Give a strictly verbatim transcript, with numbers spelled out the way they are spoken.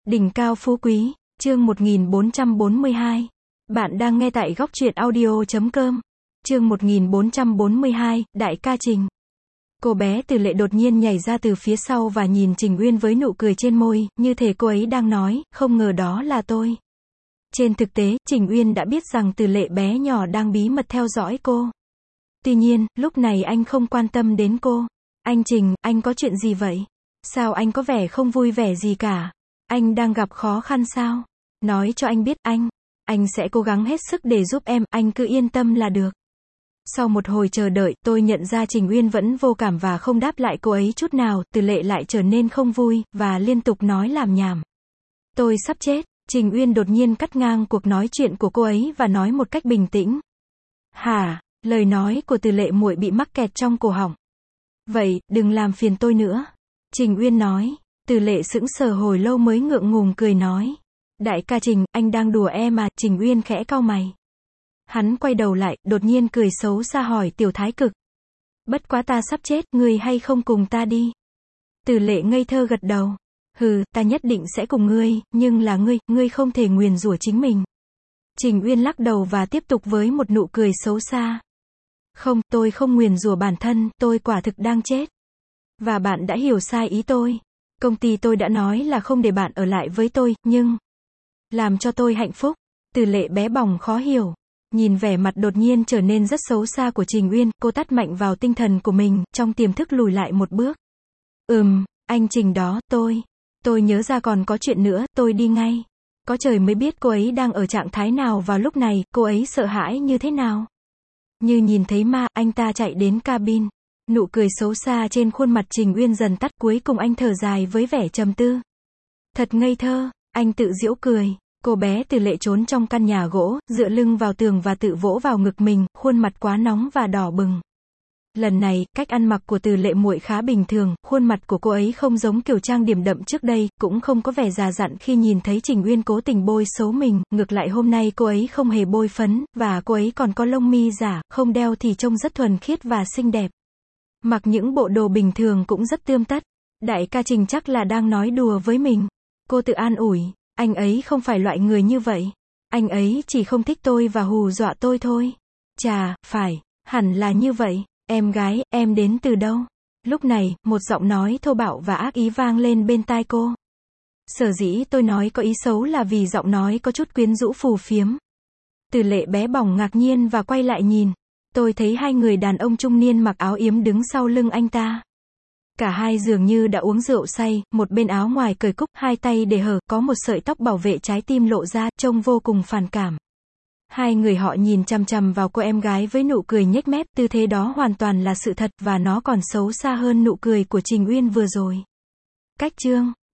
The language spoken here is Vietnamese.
Đỉnh cao phú quý, chương một nghìn bốn trăm bốn mươi hai. Bạn đang nghe tại góc truyện audio chấm com. Chương một nghìn bốn trăm bốn mươi hai, Đại ca Trình. Cô bé Từ Lệ đột nhiên nhảy ra từ phía sau và nhìn Trình Uyên với nụ cười trên môi, như thể cô ấy đang nói, không ngờ đó là tôi. Trên thực tế, Trình Uyên đã biết rằng Từ Lệ bé nhỏ đang bí mật theo dõi cô. Tuy nhiên, lúc này anh không quan tâm đến cô. Anh Trình, anh có chuyện gì vậy? Sao anh có vẻ không vui vẻ gì cả? Anh đang gặp khó khăn sao? Nói cho anh biết, anh. Anh sẽ cố gắng hết sức để giúp em, anh cứ yên tâm là được. Sau một hồi chờ đợi, tôi nhận ra Trình Uyên vẫn vô cảm và không đáp lại cô ấy chút nào, Từ Lệ lại trở nên không vui, và liên tục nói lảm nhảm. Tôi sắp chết. Trình Uyên đột nhiên cắt ngang cuộc nói chuyện của cô ấy và nói một cách bình tĩnh. Hả? Lời nói của Từ Lệ muội bị mắc kẹt trong cổ họng. Vậy, đừng làm phiền tôi nữa. Trình Uyên nói. Từ Lệ sững sờ hồi lâu mới ngượng ngùng cười nói. Đại ca Trình, anh đang đùa em mà. Trình Uyên khẽ cau mày. Hắn quay đầu lại, đột nhiên cười xấu xa hỏi Tiểu Thái Cực. Bất quá ta sắp chết, ngươi hay không cùng ta đi? Từ Lệ ngây thơ gật đầu. Hừ, ta nhất định sẽ cùng ngươi, nhưng là ngươi, ngươi không thể nguyền rủa chính mình. Trình Uyên lắc đầu và tiếp tục với một nụ cười xấu xa. Không, tôi không nguyền rủa bản thân, tôi quả thực đang chết. Và bạn đã hiểu sai ý tôi. Công ty tôi đã nói là không để bạn ở lại với tôi, nhưng... làm cho tôi hạnh phúc. Từ Lệ bé bỏng khó hiểu. Nhìn vẻ mặt đột nhiên trở nên rất xấu xa của Trình Uyên, cô tát mạnh vào tinh thần của mình, trong tiềm thức lùi lại một bước. Ừm, anh Trình đó, tôi... Tôi nhớ ra còn có chuyện nữa, tôi đi ngay. Có trời mới biết cô ấy đang ở trạng thái nào vào lúc này, cô ấy sợ hãi như thế nào. Như nhìn thấy ma, anh ta chạy đến cabin. Nụ cười xấu xa trên khuôn mặt Trình Uyên dần tắt, cuối cùng anh thở dài với vẻ trầm tư. Thật ngây thơ, anh tự giễu cười. Cô bé Từ Lệ trốn trong căn nhà gỗ, dựa lưng vào tường và tự vỗ vào ngực mình, khuôn mặt quá nóng và đỏ bừng. Lần này, cách ăn mặc của Từ Lệ muội khá bình thường, khuôn mặt của cô ấy không giống kiểu trang điểm đậm trước đây, cũng không có vẻ già dặn khi nhìn thấy Trình Uyên cố tình bôi xấu mình, ngược lại hôm nay cô ấy không hề bôi phấn, và cô ấy còn có lông mi giả, không đeo thì trông rất thuần khiết và xinh đẹp. Mặc những bộ đồ bình thường cũng rất tươm tất. Đại ca Trình chắc là đang nói đùa với mình. Cô tự an ủi, anh ấy không phải loại người như vậy. Anh ấy chỉ không thích tôi và hù dọa tôi thôi. Chà, phải, hẳn là như vậy. Em gái, em đến từ đâu? Lúc này, một giọng nói thô bạo và ác ý vang lên bên tai cô. Sở dĩ tôi nói có ý xấu là vì giọng nói có chút quyến rũ phù phiếm. Từ Lệ bé bỏng ngạc nhiên và quay lại nhìn. Tôi thấy hai người đàn ông trung niên mặc áo yếm đứng sau lưng anh ta. Cả hai dường như đã uống rượu say, một bên áo ngoài cởi cúc, hai tay để hở, có một sợi tóc bảo vệ trái tim lộ ra, trông vô cùng phản cảm. Hai người họ nhìn chằm chằm vào cô em gái với nụ cười nhếch mép, tư thế đó hoàn toàn là sự thật, và nó còn xấu xa hơn nụ cười của Trình Uyên vừa rồi. Cách chương